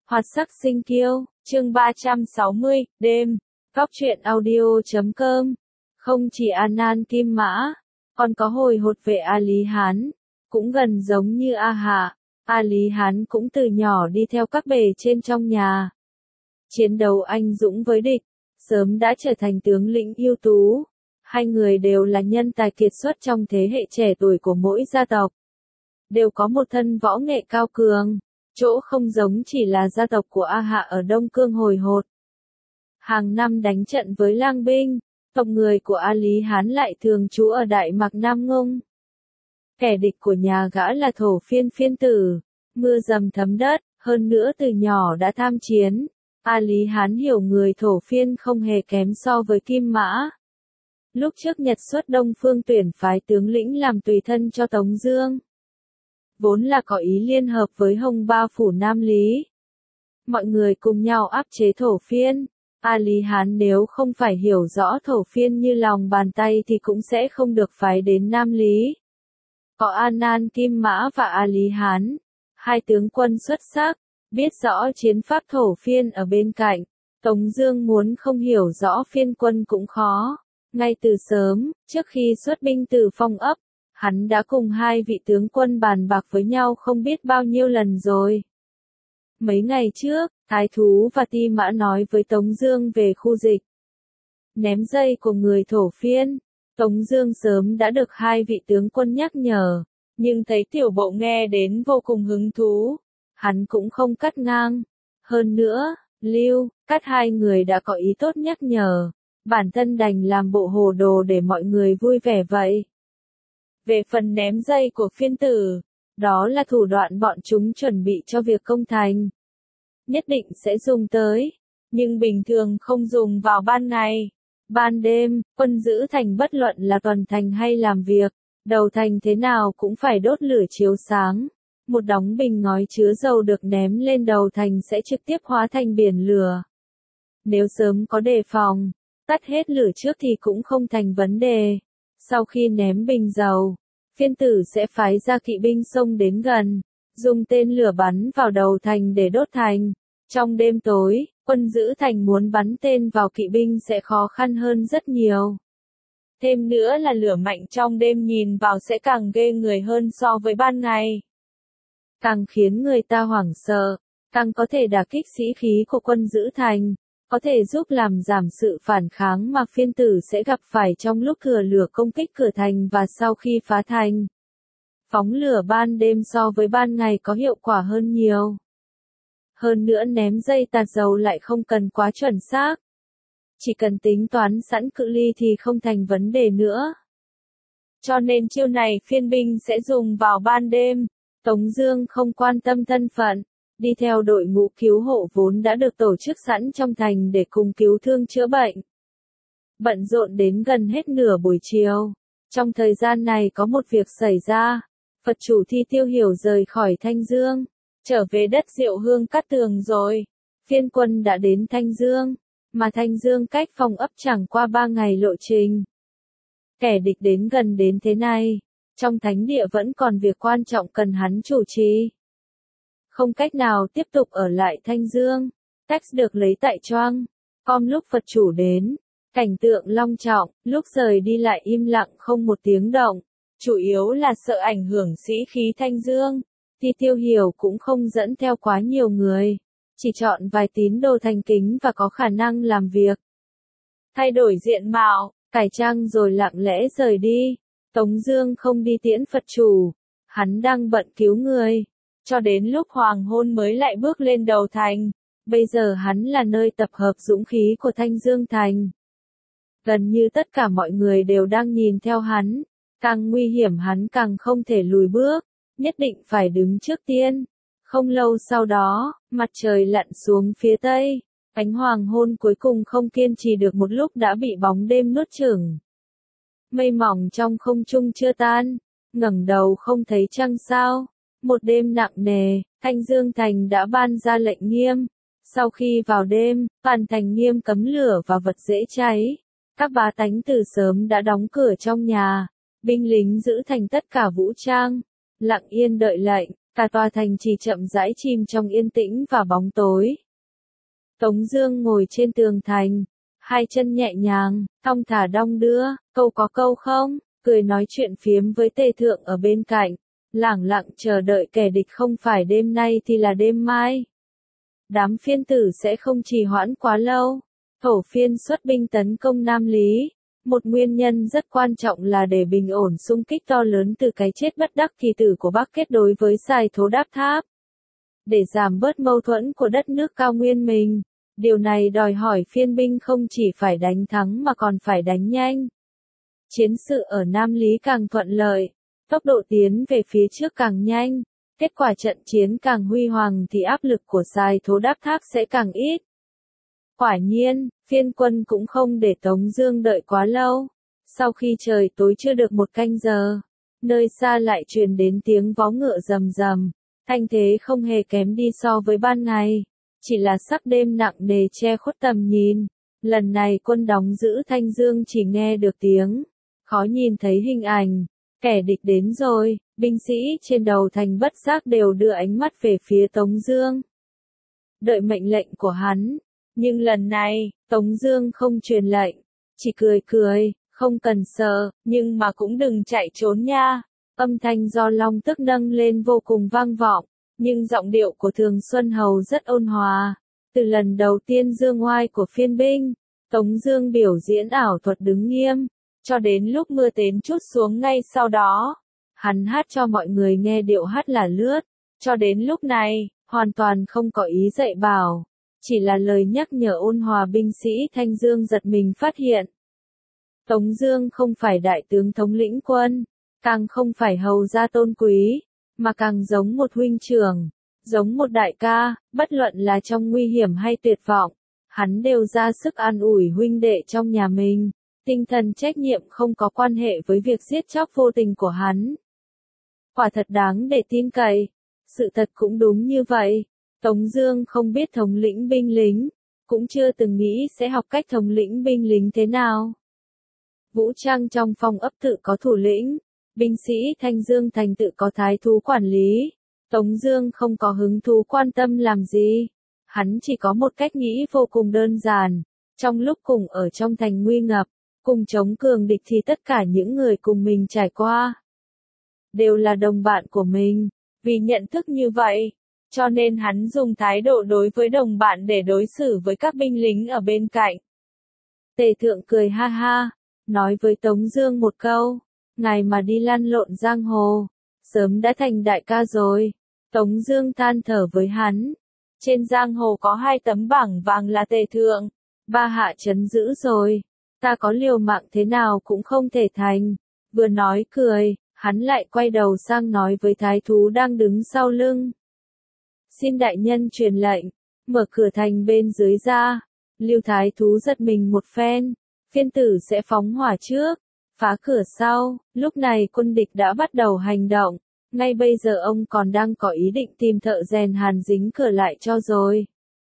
Hoạt sắc sinh kiêu, chương 360, đêm, góc truyện audio.com. Không chỉ An Nan Kim Mã, còn có hồi hột về A Lý Hán, cũng gần giống như A Hạ. A Lý Hán cũng từ nhỏ đi theo các bề trên trong nhà. Chiến đấu anh dũng với địch, sớm đã trở thành tướng lĩnh ưu tú. Hai người đều là nhân tài kiệt xuất trong thế hệ trẻ tuổi của mỗi gia tộc. Đều có một thân võ nghệ cao cường. Chỗ không giống chỉ là gia tộc của A Hạ ở Đông Cương hồi hột. Hàng năm đánh trận với lang binh, tộc người của A Lý Hán lại thường trú ở Đại Mạc Nam Ngung. Kẻ địch của nhà gã là Thổ Phiên Phiên Tử, mưa dầm thấm đất, hơn nữa từ nhỏ đã tham chiến. A Lý Hán hiểu người Thổ Phiên không hề kém so với Kim Mã. Lúc trước Nhật xuất Đông Phương tuyển phái tướng lĩnh làm tùy thân cho Tống Dương. Vốn là có ý liên hợp với Hồng Ba Phủ Nam Lý. Mọi người cùng nhau áp chế Thổ Phiên. A Lý Hán nếu không phải hiểu rõ Thổ Phiên như lòng bàn tay thì cũng sẽ không được phái đến Nam Lý. Có An Nan Kim Mã và A Lý Hán, hai tướng quân xuất sắc, biết rõ chiến pháp Thổ Phiên ở bên cạnh. Tống Dương muốn không hiểu rõ phiên quân cũng khó. Ngay từ sớm, trước khi xuất binh từ Phong ấp, hắn đã cùng hai vị tướng quân bàn bạc với nhau không biết bao nhiêu lần rồi. Mấy ngày trước, Thái Thú và Ti Mã nói với Tống Dương về khu dịch ném dây của người Thổ Phiên. Tống Dương sớm đã được hai vị tướng quân nhắc nhở, nhưng thấy tiểu bộ nghe đến vô cùng hứng thú, hắn cũng không cắt ngang. Hơn nữa, Lưu, Cát hai người đã có ý tốt nhắc nhở, bản thân đành làm bộ hồ đồ để mọi người vui vẻ vậy. Về phần ném dây của phiên tử, đó là thủ đoạn bọn chúng chuẩn bị cho việc công thành. Nhất định sẽ dùng tới, nhưng bình thường không dùng vào ban ngày. Ban đêm, quân giữ thành bất luận là tuần thành hay làm việc, đầu thành thế nào cũng phải đốt lửa chiếu sáng. Một đống bình ngói chứa dầu được ném lên đầu thành sẽ trực tiếp hóa thành biển lửa. Nếu sớm có đề phòng, tắt hết lửa trước thì cũng không thành vấn đề. Sau khi ném bình dầu, phiên tử sẽ phái ra kỵ binh xông đến gần, dùng tên lửa bắn vào đầu thành để đốt thành. Trong đêm tối, quân giữ thành muốn bắn tên vào kỵ binh sẽ khó khăn hơn rất nhiều. Thêm nữa là lửa mạnh trong đêm nhìn vào sẽ càng ghê người hơn so với ban ngày. Càng khiến người ta hoảng sợ, càng có thể đả kích sĩ khí của quân giữ thành, có thể giúp làm giảm sự phản kháng mà phiên tử sẽ gặp phải trong lúc thừa lửa công kích cửa thành và sau khi phá thành. Phóng lửa ban đêm so với ban ngày có hiệu quả hơn nhiều. Hơn nữa ném dây tạt dầu lại không cần quá chuẩn xác. Chỉ cần tính toán sẵn cự ly thì không thành vấn đề nữa. Cho nên chiêu này phiên binh sẽ dùng vào ban đêm. Tống Dương không quan tâm thân phận, đi theo đội ngũ cứu hộ vốn đã được tổ chức sẵn trong thành để cùng cứu thương chữa bệnh. Bận rộn đến gần hết nửa buổi chiều. Trong thời gian này có một việc xảy ra. Phật chủ Thi Tiêu Hiểu rời khỏi Thanh Dương, trở về đất Diệu Hương Cát Tường rồi. Phiên quân đã đến Thanh Dương, mà Thanh Dương cách Phong ấp chẳng qua 3 ngày lộ trình. Kẻ địch đến gần đến thế này, trong thánh địa vẫn còn việc quan trọng cần hắn chủ trì. Không cách nào tiếp tục ở lại Thanh Dương, text được lấy tại Choang. Lúc Phật chủ đến, cảnh tượng long trọng, lúc rời đi lại im lặng không một tiếng động, chủ yếu là sợ ảnh hưởng sĩ khí Thanh Dương. Thi Tiêu Hiểu cũng không dẫn theo quá nhiều người, chỉ chọn vài tín đồ thành kính và có khả năng làm việc. Thay đổi diện mạo, cải trang rồi lặng lẽ rời đi. Tống Dương không đi tiễn Phật chủ, hắn đang bận cứu người, cho đến lúc hoàng hôn mới lại bước lên đầu thành. Bây giờ hắn là nơi tập hợp dũng khí của Thanh Dương thành. Gần như tất cả mọi người đều đang nhìn theo hắn, càng nguy hiểm hắn càng không thể lùi bước, nhất định phải đứng trước tiên. Không lâu sau đó, mặt trời lặn xuống phía tây, ánh hoàng hôn cuối cùng không kiên trì được một lúc đã bị bóng đêm nuốt chửng. Mây mỏng trong không trung chưa tan, ngẩng đầu không thấy trăng sao. Một đêm nặng nề, Thanh Dương thành đã ban ra lệnh nghiêm. Sau khi vào đêm, toàn thành nghiêm cấm lửa và vật dễ cháy. Các bá tánh từ sớm đã đóng cửa trong nhà, binh lính giữ thành tất cả vũ trang, lặng yên đợi lệnh. Cả tòa thành chỉ chậm rãi chìm trong yên tĩnh và bóng tối. Tống Dương ngồi trên tường thành, hai chân nhẹ nhàng, thong thả đong đưa, câu có câu không, cười nói chuyện phiếm với Tề Thượng ở bên cạnh, lẳng lặng chờ đợi kẻ địch không phải đêm nay thì là đêm mai. Đám phiên tử sẽ không trì hoãn quá lâu. Thổ phiên xuất binh tấn công Nam Lý. Một nguyên nhân rất quan trọng là để bình ổn xung kích to lớn từ cái chết bất đắc kỳ tử của Bắc Kết đối với Sai Thố Đáp Tháp. Để giảm bớt mâu thuẫn của đất nước cao nguyên mình, điều này đòi hỏi phiên binh không chỉ phải đánh thắng mà còn phải đánh nhanh. Chiến sự ở Nam Lý càng thuận lợi, tốc độ tiến về phía trước càng nhanh, kết quả trận chiến càng huy hoàng thì áp lực của Sai Thố Đáp Tháp sẽ càng ít. Quả nhiên, phiên quân cũng không để Tống Dương đợi quá lâu. Sau khi trời tối chưa được một canh giờ, nơi xa lại truyền đến tiếng vó ngựa rầm rầm, thanh thế không hề kém đi so với ban ngày, chỉ là sắc đêm nặng nề che khuất tầm nhìn. Lần này quân đóng giữ Thanh Dương chỉ nghe được tiếng, khó nhìn thấy hình ảnh. Kẻ địch đến rồi, binh sĩ trên đầu thành bất giác đều đưa ánh mắt về phía Tống Dương, đợi mệnh lệnh của hắn. Nhưng lần này, Tống Dương không truyền lệnh, chỉ cười cười, không cần sợ, nhưng mà cũng đừng chạy trốn nha. Âm thanh do long tức nâng lên vô cùng vang vọng, nhưng giọng điệu của Thường Xuân Hầu rất ôn hòa. Từ lần đầu tiên dương oai của phiên binh, Tống Dương biểu diễn ảo thuật đứng nghiêm, cho đến lúc mưa đến trút xuống ngay sau đó, hắn hát cho mọi người nghe điệu hát là lướt. Cho đến lúc này, hoàn toàn không có ý dạy bảo, chỉ là lời nhắc nhở ôn hòa. Binh sĩ Thanh Dương giật mình phát hiện, Tống Dương không phải đại tướng thống lĩnh quân, càng không phải hầu gia tôn quý, mà càng giống một huynh trưởng, giống một đại ca. Bất luận là trong nguy hiểm hay tuyệt vọng, hắn đều ra sức an ủi huynh đệ trong nhà mình. Tinh thần trách nhiệm không có quan hệ với việc giết chóc vô tình của hắn. Quả thật đáng để tin cậy. Sự thật cũng đúng như vậy. Tống Dương không biết thống lĩnh binh lính, cũng chưa từng nghĩ sẽ học cách thống lĩnh binh lính thế nào. Vũ trang trong phòng ấp tự có thủ lĩnh, binh sĩ Thanh Dương thành tự có thái thú quản lý. Tống Dương không có hứng thú quan tâm làm gì, hắn chỉ có một cách nghĩ vô cùng đơn giản. Trong lúc cùng ở trong thành nguy ngập, cùng chống cường địch thì tất cả những người cùng mình trải qua đều là đồng bạn của mình. Vì nhận thức như vậy, cho nên hắn dùng thái độ đối với đồng bạn để đối xử với các binh lính ở bên cạnh. Tề Thượng cười ha ha, nói với Tống Dương một câu, ngài mà đi lăn lộn giang hồ, sớm đã thành đại ca rồi. Tống Dương than thở với hắn, trên giang hồ có 2 tấm bảng vàng là Tề Thượng, 3 hạ trấn giữ rồi, ta có liều mạng thế nào cũng không thể thành. Vừa nói cười, hắn lại quay đầu sang nói với thái thú đang đứng sau lưng, xin đại nhân truyền lệnh, mở cửa thành bên dưới ra. Lưu thái thú giật mình một phen, phiên tử sẽ phóng hỏa trước, phá cửa sau. Lúc này quân địch đã bắt đầu hành động, ngay bây giờ ông còn đang có ý định tìm thợ rèn hàn dính cửa lại cho rồi.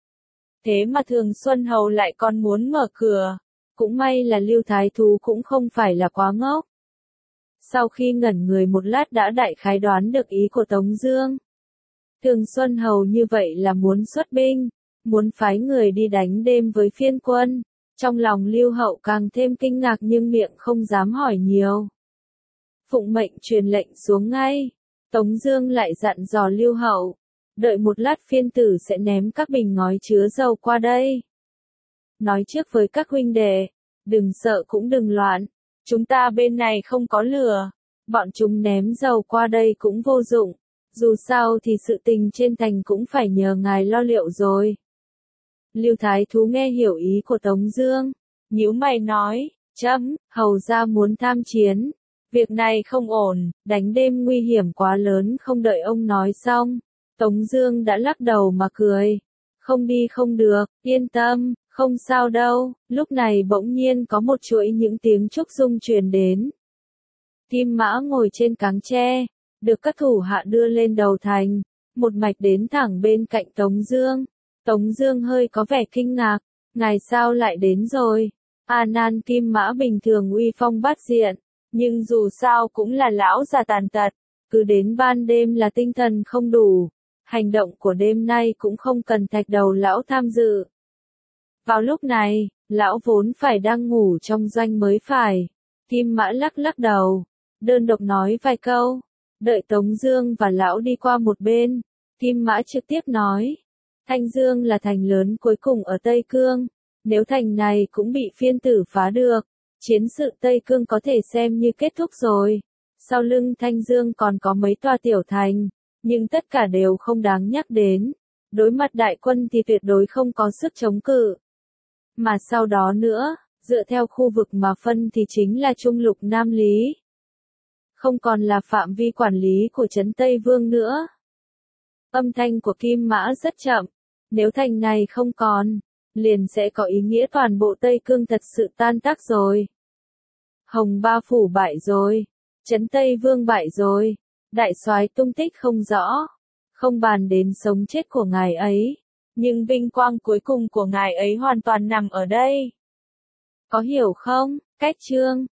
Thế mà Thường Xuân Hầu lại còn muốn mở cửa. Cũng may là Lưu thái thú cũng không phải là quá ngốc. Sau khi ngẩn người một lát đã đại khái đoán được ý của Tống Dương. Thường Xuân Hầu như vậy là muốn xuất binh, muốn phái người đi đánh đêm với phiên quân. Trong lòng Lưu Hậu càng thêm kinh ngạc nhưng miệng không dám hỏi nhiều. Phụng mệnh truyền lệnh xuống ngay. Tống Dương lại dặn dò Lưu Hậu, đợi một lát phiên tử sẽ ném các bình ngói chứa dầu qua đây. Nói trước với các huynh đệ, đừng sợ cũng đừng loạn, chúng ta bên này không có lửa, bọn chúng ném dầu qua đây cũng vô dụng, dù sao thì sự tình trên thành cũng phải nhờ ngài lo liệu rồi. Lưu thái thú nghe hiểu ý của Tống Dương, nhíu mày nói, chấm, hầu gia muốn tham chiến, việc này không ổn, đánh đêm nguy hiểm quá lớn. Không đợi ông nói xong, Tống Dương đã lắc đầu mà cười, không đi không được, yên tâm, không sao đâu. Lúc này bỗng nhiên có một chuỗi những tiếng trúc dung truyền đến. Kim Mã ngồi trên cáng tre, được các thủ hạ đưa lên đầu thành, một mạch đến thẳng bên cạnh Tống Dương. Tống Dương hơi có vẻ kinh ngạc, ngài sao lại đến rồi? A Nan Kim Mã bình thường uy phong bát diện, nhưng dù sao cũng là lão già tàn tật, cứ đến ban đêm là tinh thần không đủ. Hành động của đêm nay cũng không cần Thạch Đầu lão tham dự. Vào lúc này, lão vốn phải đang ngủ trong doanh mới phải. Kim Mã lắc lắc đầu, đơn độc nói vài câu, đợi Tống Dương và lão đi qua một bên. Kim Mã trực tiếp nói, Thanh Dương là thành lớn cuối cùng ở Tây Cương. Nếu thành này cũng bị phiên tử phá được, chiến sự Tây Cương có thể xem như kết thúc rồi. Sau lưng Thanh Dương còn có mấy tòa tiểu thành, nhưng tất cả đều không đáng nhắc đến. Đối mặt đại quân thì tuyệt đối không có sức chống cự. Mà sau đó nữa, dựa theo khu vực mà phân thì chính là Trung Lục Nam Lý. Không còn là phạm vi quản lý của Trấn Tây Vương nữa. Âm thanh của Kim Mã rất chậm. Nếu thành này không còn, liền sẽ có ý nghĩa toàn bộ Tây Cương thật sự tan tác rồi. Hồng Ba Phủ bại rồi. Trấn Tây Vương bại rồi. Đại soái tung tích không rõ. Không bàn đến sống chết của ngài ấy. Nhưng vinh quang cuối cùng của ngài ấy hoàn toàn nằm ở đây. Có hiểu không? Cách chương